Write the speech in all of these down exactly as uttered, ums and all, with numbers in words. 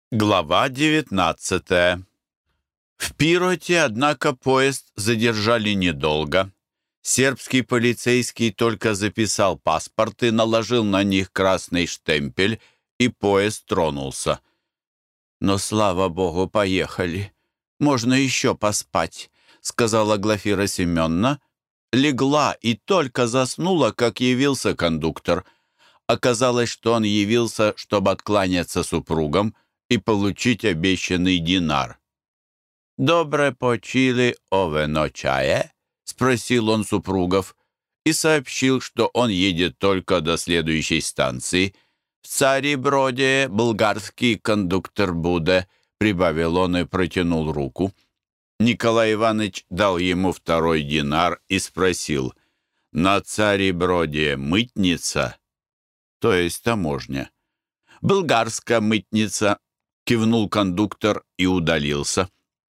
Глава девятнадцатая. В Пироте, однако, поезд задержали недолго. Сербский полицейский только записал паспорты, наложил на них красный штемпель, и поезд тронулся. «Но, слава богу, поехали. Можно еще поспать», — сказала Глафира Семеновна. Легла и только заснула, как явился кондуктор. Оказалось, что он явился, чтобы откланяться супругам и получить обещанный динар. «Добре почили ове ночае?» — спросил он супругов и сообщил, что он едет только до следующей станции. «В Цариброде болгарский кондуктор буде», — прибавил он и протянул руку. Николай Иванович дал ему второй динар и спросил: «На Цариброде мытница?» То есть таможня. «Болгарская мытница», — кивнул кондуктор и удалился.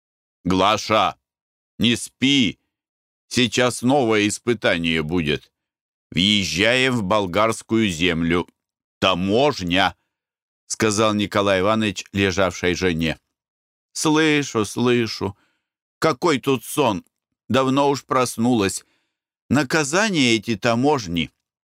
«Глаша, не спи! Сейчас новое испытание будет. Въезжаем в болгарскую землю. Таможня!» — сказал Николай Иванович лежавшей жене. «Слышу, слышу. Какой тут сон! Давно уж проснулась. Наказание эти таможни!»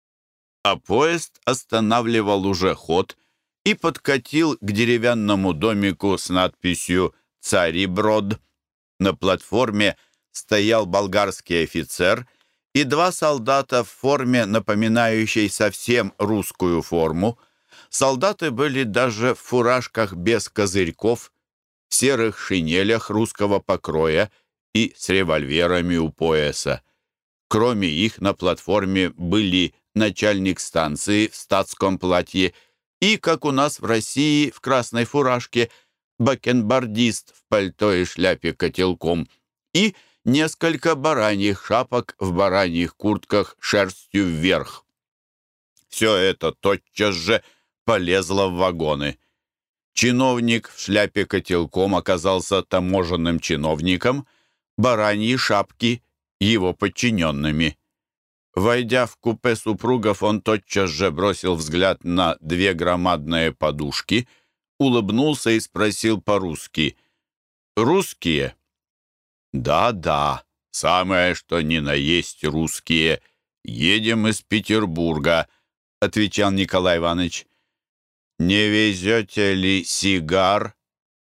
А поезд останавливал уже ход и подкатил к деревянному домику с надписью «Цариброд». На платформе стоял болгарский офицер и два солдата в форме, напоминающей совсем русскую форму. Солдаты были даже в фуражках без козырьков, в серых шинелях русского покроя и с револьверами у пояса. Кроме их на платформе были начальник станции в статском платье и, как у нас в России, в красной фуражке, бакенбардист в пальто и шляпе котелком и несколько бараньих шапок в бараньих куртках шерстью вверх. Все это тотчас же полезло в вагоны. Чиновник в шляпе котелком оказался таможенным чиновником, бараньи шапки — его подчиненными. Войдя в купе супругов, он тотчас же бросил взгляд на две громадные подушки, улыбнулся и спросил по-русски: «Русские?» «Да-да, самое что ни на есть русские. Едем из Петербурга», — отвечал Николай Иванович. «Не везете ли сигар,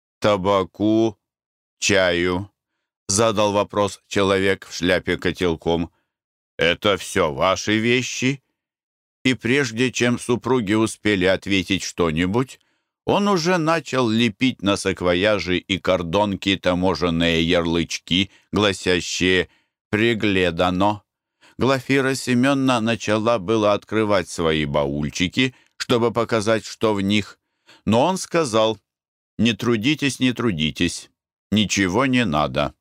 табаку, чаю?» — задал вопрос человек в шляпе котелком. «Это все ваши вещи?» И прежде чем супруги успели ответить что-нибудь, он уже начал лепить на саквояжи и кордонки таможенные ярлычки, гласящие «Пригледано». Глафира Семеновна начала было открывать свои баульчики, чтобы показать, что в них, но он сказал: «Не трудитесь, не трудитесь, ничего не надо.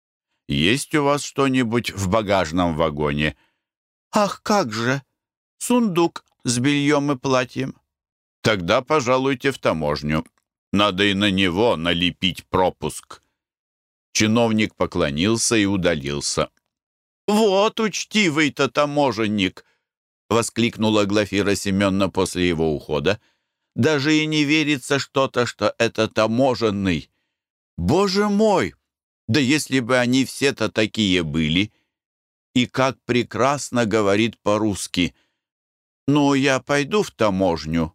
Есть у вас что-нибудь в багажном вагоне?» «Ах, как же! Сундук с бельем и платьем». «Тогда пожалуйте в таможню. Надо и на него налепить пропуск». Чиновник поклонился и удалился. «Вот учтивый-то таможенник!» — воскликнула Глафира Семеновна после его ухода. «Даже и не верится что-то, что это таможенный. Боже мой! Да если бы они все-то такие были! И как прекрасно говорит по-русски! Ну, я пойду в таможню».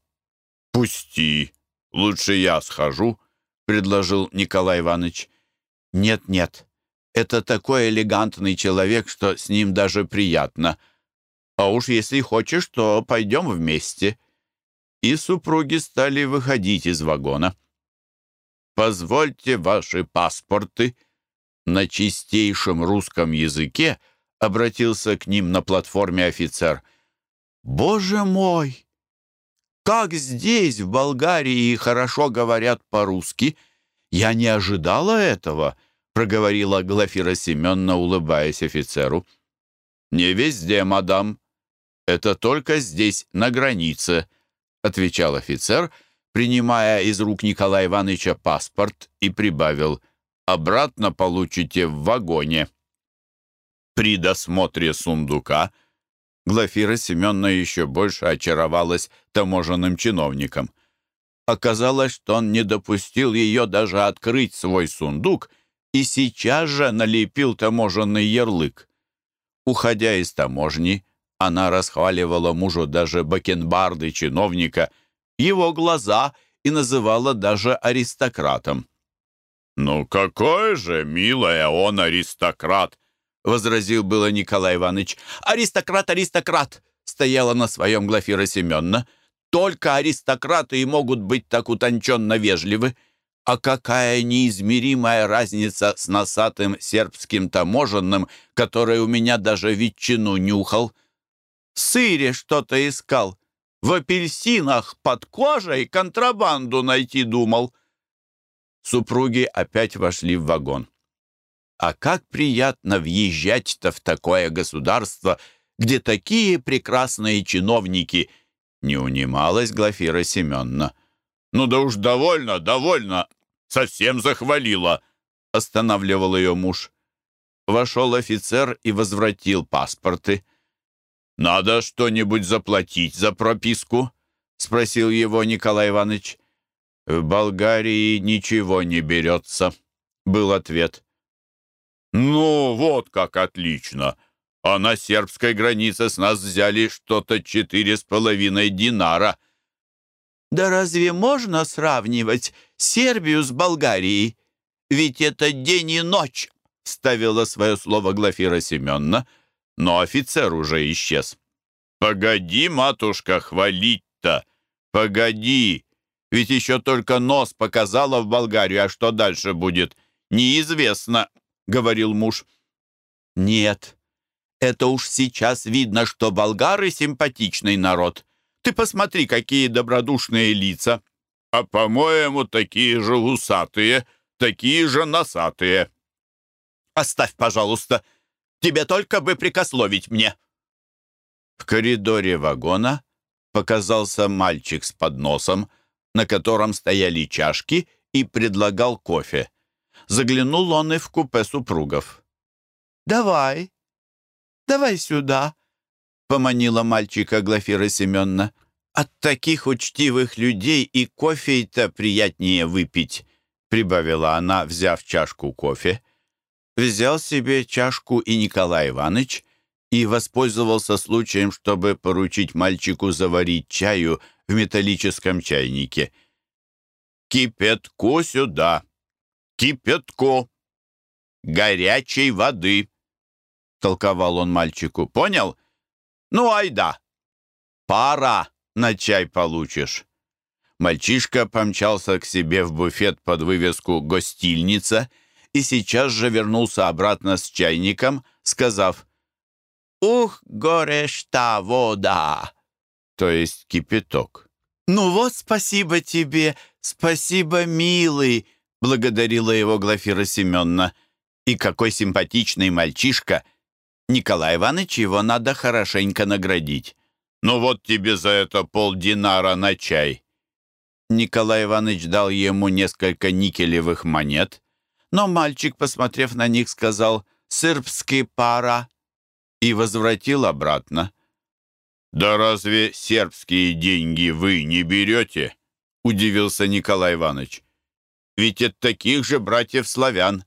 «Пусти, лучше я схожу», — предложил Николай Иванович. «Нет-нет, это такой элегантный человек, что с ним даже приятно. А уж если хочешь, то пойдем вместе». И супруги стали выходить из вагона. «Позвольте ваши паспорты». На чистейшем русском языке обратился к ним на платформе офицер. «Боже мой! Как здесь, в Болгарии, хорошо говорят по-русски! Я не ожидала этого», — проговорила Глафира Семеновна, улыбаясь офицеру. «Не везде, мадам. Это только здесь, на границе», — отвечал офицер, принимая из рук Николая Ивановича паспорт, и прибавил: «Обратно получите в вагоне». При досмотре сундука Глафира Семеновна еще больше очаровалась таможенным чиновником. Оказалось, что он не допустил ее даже открыть свой сундук и сейчас же налепил таможенный ярлык. Уходя из таможни, она расхваливала мужу даже бакенбарды чиновника, его глаза, и называла даже аристократом. «Ну какой же, милая, он аристократ!» — возразил было Николай Иванович. «Аристократ, аристократ!» — стояла на своем Глафира Семеновна. «Только аристократы и могут быть так утонченно вежливы. А какая неизмеримая разница с носатым сербским таможенным, который у меня даже ветчину нюхал. В сыре что-то искал, в апельсинах под кожей контрабанду найти думал». Супруги опять вошли в вагон. А как приятно въезжать-то в такое государство, где такие прекрасные чиновники! Не унималась Глафира Семеновна. «Ну да уж довольно, довольно! Совсем захвалила!» — останавливал ее муж. Вошел офицер и возвратил паспорты. «Надо что-нибудь заплатить за прописку?» — спросил его Николай Иванович. «В Болгарии ничего не берется», — был ответ. «Ну, вот как отлично! А на сербской границе с нас взяли что-то четыре с половиной динара». «Да разве можно сравнивать Сербию с Болгарией? Ведь это день и ночь», — вставила свое слово Глафира Семеновна, но офицер уже исчез. «Погоди, матушка, хвалить-то! Погоди! Ведь еще только нос показала в Болгарию, а что дальше будет, неизвестно», — говорил муж. «Нет, это уж сейчас видно, что болгары симпатичный народ. Ты посмотри, какие добродушные лица. А, по-моему, такие же усатые, такие же носатые». «Оставь, пожалуйста. Тебе только бы прикословить мне». В коридоре вагона показался мальчик с подносом, на котором стояли чашки, и предлагал кофе. Заглянул он и в купе супругов. «Давай, давай сюда», — поманила мальчика Глафира Семеновна. «От таких учтивых людей и кофе-то приятнее выпить», — прибавила она, взяв чашку кофе. Взял себе чашку и Николай Иванович и воспользовался случаем, чтобы поручить мальчику заварить чаю в металлическом чайнике. «Кипятку сюда! Кипятку! Горячей воды!» — толковал он мальчику. «Понял? Ну, айда! Пара на чай получишь!» Мальчишка помчался к себе в буфет под вывеску «Гостильница» и сейчас же вернулся обратно с чайником, сказав: «Ух, гореща вода!» то есть кипяток. «Ну вот, спасибо тебе, спасибо, милый!» благодарила его Глафира Семеновна. «И какой симпатичный мальчишка! Николай Иванович, его надо хорошенько наградить. Ну вот тебе за это полдинара на чай». Николай Иванович дал ему несколько никелевых монет, но мальчик, посмотрев на них, сказал «сырбский пара» и возвратил обратно. «Да разве сербские деньги вы не берете?» — удивился Николай Иванович. «Ведь от таких же братьев-славян».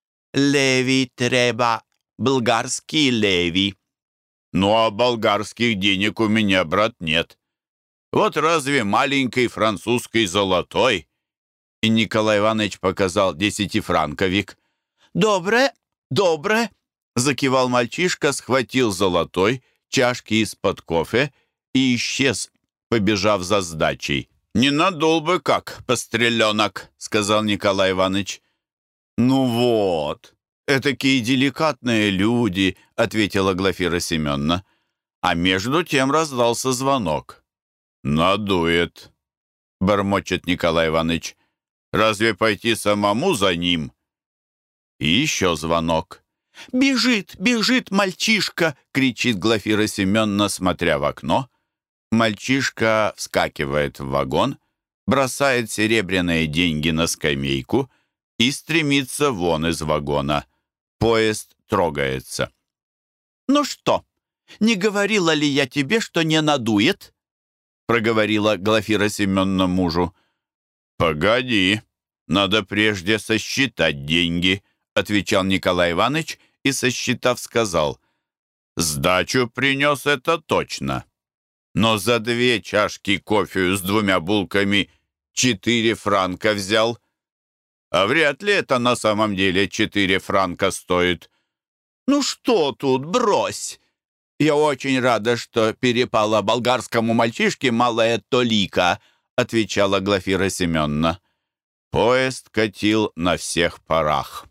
«Леви треба, болгарский леви». «Ну, а болгарских денег у меня, брат, нет. Вот разве маленький французский золотой?» И Николай Иванович показал десятифранковик. «Добре, добре», — закивал мальчишка, схватил золотой, чашки из-под кофе и исчез, побежав за сдачей. «Не надул бы как, постреленок», — сказал Николай Иванович. «Ну вот, этакие деликатные люди», — ответила Глафира Семеновна. А между тем раздался звонок. «Надует», — бормочет Николай Иванович. «Разве пойти самому за ним?» И еще звонок. «Бежит, бежит мальчишка!» — кричит Глафира Семеновна, смотря в окно. Мальчишка вскакивает в вагон, бросает серебряные деньги на скамейку и стремится вон из вагона. Поезд трогается. «Ну что, не говорила ли я тебе, что не надует?» — проговорила Глафира Семеновна мужу. «Погоди, надо прежде сосчитать деньги», — отвечал Николай Иванович и, сосчитав, сказал: «Сдачу принес это точно, но за две чашки кофе с двумя булками четыре франка взял, а вряд ли это на самом деле четыре франка стоит». «Ну что тут, брось! Я очень рада, что перепала болгарскому мальчишке малая толика», — отвечала Глафира Семеновна. Поезд катил на всех парах.